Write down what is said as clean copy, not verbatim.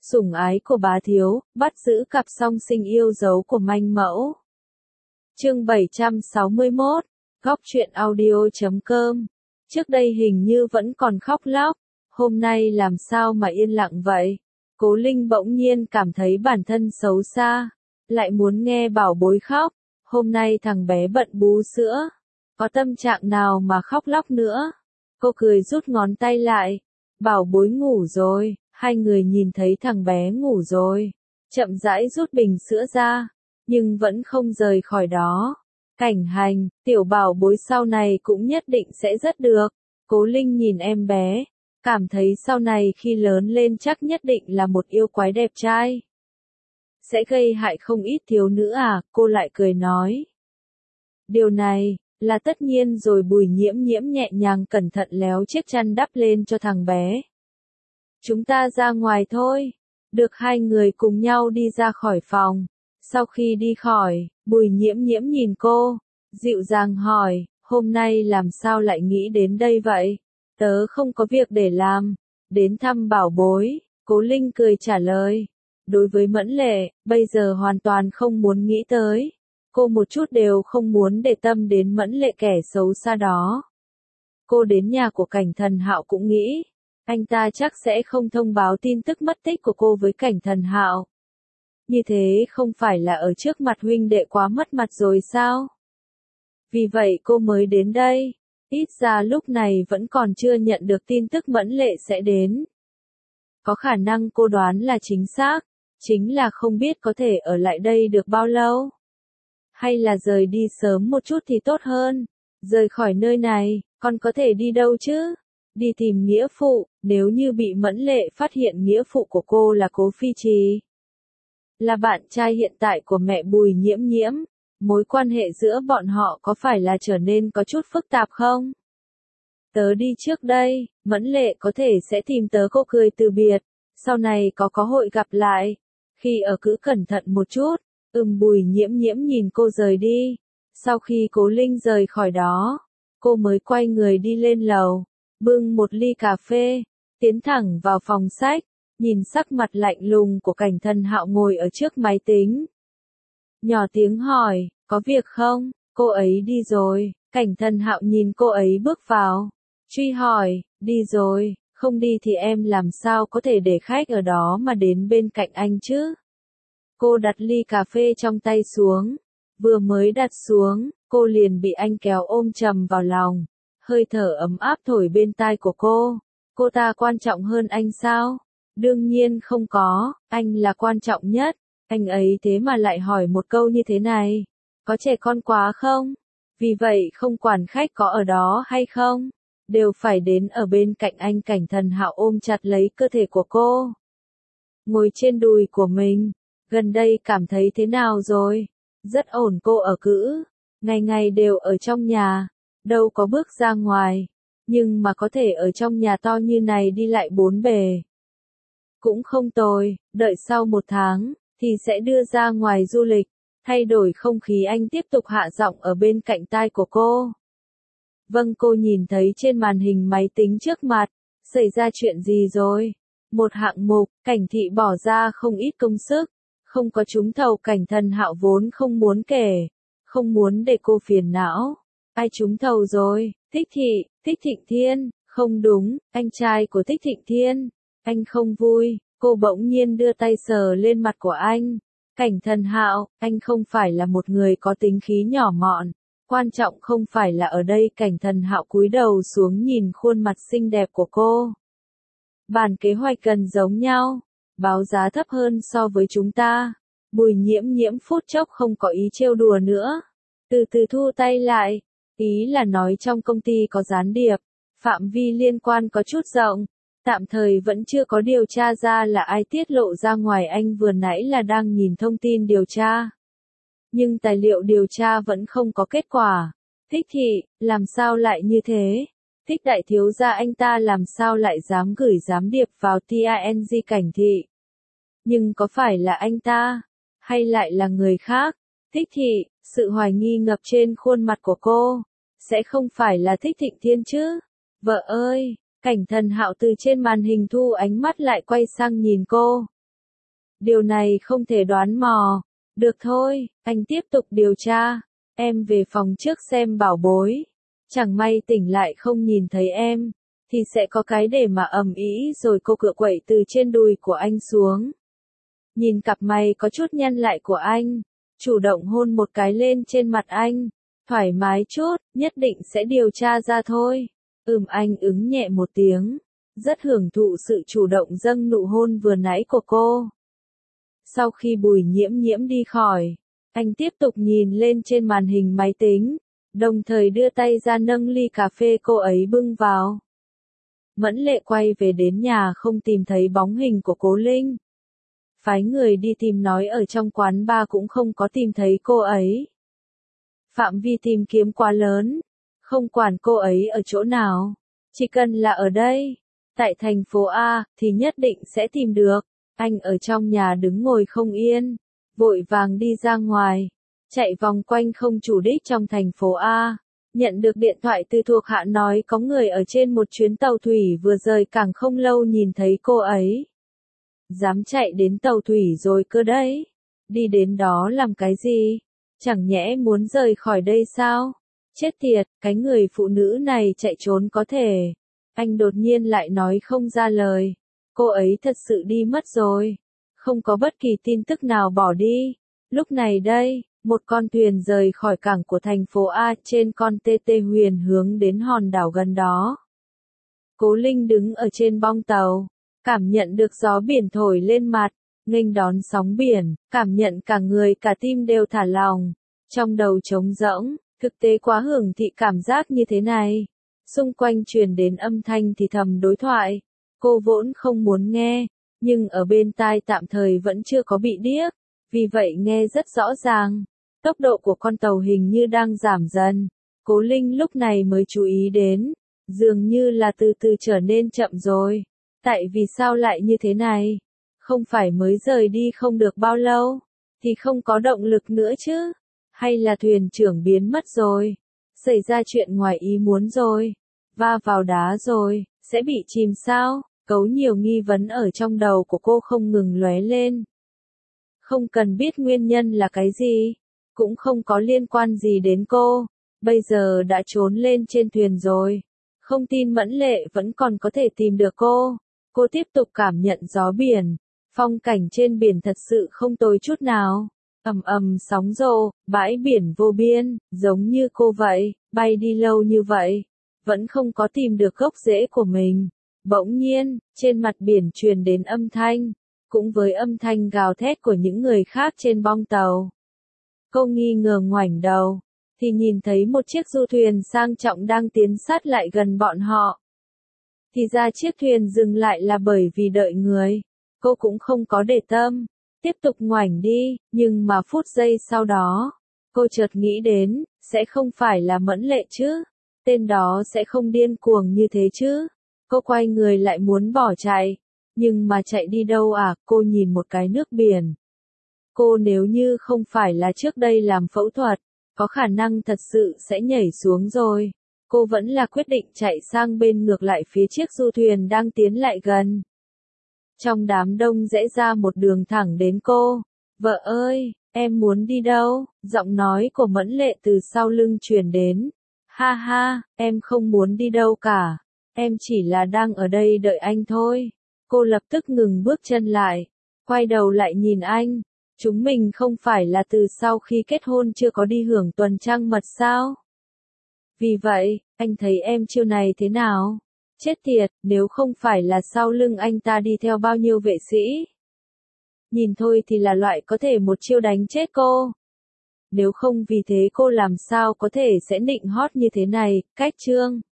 Sủng ái của bá thiếu, bắt giữ cặp song sinh yêu dấu của manh mẫu. Chương 761, góc truyện audio.com. Trước đây hình như vẫn còn khóc lóc, hôm nay làm sao mà yên lặng vậy? Cố Linh bỗng nhiên cảm thấy bản thân xấu xa, lại muốn nghe bảo bối khóc, hôm nay thằng bé bận bú sữa, có tâm trạng nào mà khóc lóc nữa? Cô cười rút ngón tay lại, bảo bối ngủ rồi. Hai người nhìn thấy thằng bé ngủ rồi, chậm rãi rút bình sữa ra, nhưng vẫn không rời khỏi đó. Cảnh Hành, tiểu bảo bối sau này cũng nhất định sẽ rất được. Cố Linh nhìn em bé, cảm thấy sau này khi lớn lên chắc nhất định là một yêu quái đẹp trai. Sẽ gây hại không ít thiếu nữ à, cô lại cười nói. Điều này, là tất nhiên rồi. Bùi Nhiễm Nhiễm nhẹ nhàng cẩn thận léo chiếc chăn đắp lên cho thằng bé. Chúng ta ra ngoài thôi. Được, hai người cùng nhau đi ra khỏi phòng. Sau khi đi khỏi, Bùi Nhiễm Nhiễm nhìn cô, dịu dàng hỏi, hôm nay làm sao lại nghĩ đến đây vậy? Tớ không có việc để làm, đến thăm bảo bối. Cố Linh cười trả lời. Đối với Mẫn Lệ, bây giờ hoàn toàn không muốn nghĩ tới. Cô một chút đều không muốn để tâm đến Mẫn Lệ kẻ xấu xa đó. Cô đến nhà của Cảnh Thần Hạo cũng nghĩ, anh ta chắc sẽ không thông báo tin tức mất tích của cô với Cảnh Thần Hạo. Như thế không phải là ở trước mặt huynh đệ quá mất mặt rồi sao? Vì vậy cô mới đến đây, ít ra lúc này vẫn còn chưa nhận được tin tức Mẫn Lệ sẽ đến. Có khả năng cô đoán là chính xác, chính là không biết có thể ở lại đây được bao lâu. Hay là rời đi sớm một chút thì tốt hơn. Rời khỏi nơi này, còn có thể đi đâu chứ? Đi tìm nghĩa phụ, nếu như bị Mẫn Lệ phát hiện nghĩa phụ của cô là Cố Phi Trì, là bạn trai hiện tại của mẹ Bùi Nhiễm Nhiễm, mối quan hệ giữa bọn họ có phải là trở nên có chút phức tạp không? Tớ đi trước đây, Mẫn Lệ có thể sẽ tìm tớ. Cô cười từ biệt, sau này có hội gặp lại, khi ở cứ cẩn thận một chút. Bùi Nhiễm Nhiễm nhìn cô rời đi. Sau khi Cố Linh rời khỏi đó, cô mới quay người đi lên lầu, bưng một ly cà phê, tiến thẳng vào phòng sách, nhìn sắc mặt lạnh lùng của Cảnh Thần Hạo ngồi ở trước máy tính. Nhỏ tiếng hỏi, có việc không? Cô ấy đi rồi. Cảnh Thần Hạo nhìn cô ấy bước vào, truy hỏi, đi rồi, không đi thì em làm sao có thể để khách ở đó mà đến bên cạnh anh chứ? Cô đặt ly cà phê trong tay xuống, vừa mới đặt xuống, cô liền bị anh kéo ôm chầm vào lòng, hơi thở ấm áp thổi bên tai của cô. Cô ta quan trọng hơn anh sao? Đương nhiên không có, anh là quan trọng nhất. Anh ấy thế mà lại hỏi một câu như thế này, có trẻ con quá không? Vì vậy không quản khách có ở đó hay không, đều phải đến ở bên cạnh anh. Cảnh Thần Hạo ôm chặt lấy cơ thể của cô, ngồi trên đùi của mình. Gần đây cảm thấy thế nào rồi? Rất ổn. Cô ở cữ, ngày ngày đều ở trong nhà, đâu có bước ra ngoài, nhưng mà có thể ở trong nhà to như này đi lại bốn bề. Cũng không tồi, đợi sau 1 tháng, thì sẽ đưa ra ngoài du lịch, thay đổi không khí. Anh tiếp tục hạ giọng ở bên cạnh tai của cô. Vâng. Cô nhìn thấy trên màn hình máy tính trước mặt, xảy ra chuyện gì rồi? Một hạng mục, Cảnh thị bỏ ra không ít công sức, không có trúng thầu. Cảnh Thần Hạo vốn không muốn kể, không muốn để cô phiền não. Ai trúng thầu rồi? Thích Thị, Thích Thịnh Thiên. Không đúng, anh trai của Thích Thịnh Thiên. Anh không vui. Cô bỗng nhiên đưa tay sờ lên mặt của anh. Cảnh Thần Hạo, anh không phải là một người có tính khí nhỏ mọn. Quan trọng không phải là ở đây. Cảnh Thần Hạo cúi đầu xuống nhìn khuôn mặt xinh đẹp của cô. Bản kế hoạch cần giống nhau, báo giá thấp hơn so với chúng ta. Bùi Nhiễm Nhiễm phút chốc không có ý trêu đùa nữa, từ từ thu tay lại. Ý là nói trong công ty có gián điệp, phạm vi liên quan có chút rộng, tạm thời vẫn chưa có điều tra ra là ai tiết lộ ra ngoài. Anh vừa nãy là đang nhìn thông tin điều tra, nhưng tài liệu điều tra vẫn không có kết quả. Thích Thị, làm sao lại như thế? Thích đại thiếu gia anh ta làm sao lại dám gửi gián điệp vào TING Cảnh thị? Nhưng có phải là anh ta, hay lại là người khác? Thích Thị, sự hoài nghi ngập trên khuôn mặt của cô, sẽ không phải là Thích Thịnh Thiên chứ? Vợ ơi! Cảnh Thần Hạo từ trên màn hình thu ánh mắt lại quay sang nhìn cô. Điều này không thể đoán mò. Được thôi, anh tiếp tục điều tra. Em về phòng trước xem bảo bối. Chẳng may tỉnh lại không nhìn thấy em, thì sẽ có cái để mà ầm ĩ rồi cô cựa quậy từ trên đùi của anh xuống. Nhìn cặp mày có chút nhăn lại của anh, chủ động hôn một cái lên trên mặt anh. Thoải mái chút, nhất định sẽ điều tra ra thôi. Anh ứng nhẹ một tiếng, rất hưởng thụ sự chủ động dâng nụ hôn vừa nãy của cô. Sau khi Bùi Nhiễm Nhiễm đi khỏi, anh tiếp tục nhìn lên trên màn hình máy tính, đồng thời đưa tay ra nâng ly cà phê cô ấy bưng vào. Mẫn Lệ quay về đến nhà không tìm thấy bóng hình của Cố Linh. Phái người đi tìm nói ở trong quán bar cũng không có tìm thấy cô ấy. Phạm vi tìm kiếm quá lớn, không quản cô ấy ở chỗ nào, chỉ cần là ở đây, tại thành phố A, thì nhất định sẽ tìm được. Anh ở trong nhà đứng ngồi không yên, vội vàng đi ra ngoài, chạy vòng quanh không chủ đích trong thành phố A. Nhận được điện thoại từ thuộc hạ nói có người ở trên một chuyến tàu thủy vừa rời cảng không lâu nhìn thấy cô ấy. Dám chạy đến tàu thủy rồi cơ đấy. Đi đến đó làm cái gì? Chẳng nhẽ muốn rời khỏi đây sao? Chết tiệt, cái người phụ nữ này chạy trốn có thể. Anh đột nhiên lại nói không ra lời. Cô ấy thật sự đi mất rồi. Không có bất kỳ tin tức nào bỏ đi. Lúc này đây, một con thuyền rời khỏi cảng của thành phố A trên con TT Huyền hướng đến hòn đảo gần đó. Cố Linh đứng ở trên bong tàu, cảm nhận được gió biển thổi lên mặt, nghênh đón sóng biển, cảm nhận cả người cả tim đều thả lỏng. Trong đầu trống rỗng, thực tế quá hưởng thị cảm giác như thế này. Xung quanh truyền đến âm thanh thì thầm đối thoại. Cô vốn không muốn nghe, nhưng ở bên tai tạm thời vẫn chưa có bị điếc, vì vậy nghe rất rõ ràng. Tốc độ của con tàu hình như đang giảm dần. Cố Linh lúc này mới chú ý đến, dường như là từ từ trở nên chậm rồi. Tại vì sao lại như thế này? Không phải mới rời đi không được bao lâu, thì không có động lực nữa chứ? Hay là thuyền trưởng biến mất rồi? Xảy ra chuyện ngoài ý muốn rồi? Va vào đá rồi? Sẽ bị chìm sao? Cấu nhiều nghi vấn ở trong đầu của cô không ngừng lóe lên. Không cần biết nguyên nhân là cái gì, cũng không có liên quan gì đến cô. Bây giờ đã trốn lên trên thuyền rồi. Không tin Mẫn Lệ vẫn còn có thể tìm được cô. Cô tiếp tục cảm nhận gió biển. Phong cảnh trên biển thật sự không tồi chút nào. Ầm sóng rộ, bãi biển vô biên, giống như cô vậy, bay đi lâu như vậy, vẫn không có tìm được gốc rễ của mình. Bỗng nhiên, trên mặt biển truyền đến âm thanh, cũng với âm thanh gào thét của những người khác trên bong tàu. Cô nghi ngờ ngoảnh đầu, thì nhìn thấy một chiếc du thuyền sang trọng đang tiến sát lại gần bọn họ. Thì ra chiếc thuyền dừng lại là bởi vì đợi người. Cô cũng không có để tâm, tiếp tục ngoảnh đi, nhưng mà phút giây sau đó, cô chợt nghĩ đến, sẽ không phải là Mẫn Lệ chứ? Tên đó sẽ không điên cuồng như thế chứ? Cô quay người lại muốn bỏ chạy, nhưng mà chạy đi đâu à? Cô nhìn một cái nước biển. Cô nếu như không phải là trước đây làm phẫu thuật, có khả năng thật sự sẽ nhảy xuống rồi. Cô vẫn là quyết định chạy sang bên ngược lại phía chiếc du thuyền đang tiến lại gần. Trong đám đông rẽ ra một đường thẳng đến cô. Vợ ơi, em muốn đi đâu? Giọng nói của Mẫn Lệ từ sau lưng truyền đến. Ha ha, em không muốn đi đâu cả. Em chỉ là đang ở đây đợi anh thôi. Cô lập tức ngừng bước chân lại, quay đầu lại nhìn anh. Chúng mình không phải là từ sau khi kết hôn chưa có đi hưởng tuần trăng mật sao? Vì vậy, anh thấy em chiêu này thế nào? Chết tiệt, nếu không phải là sau lưng anh ta đi theo bao nhiêu vệ sĩ. Nhìn thôi thì là loại có thể một chiêu đánh chết cô. Nếu không vì thế cô làm sao có thể sẽ nịnh hót như thế này, cách chương.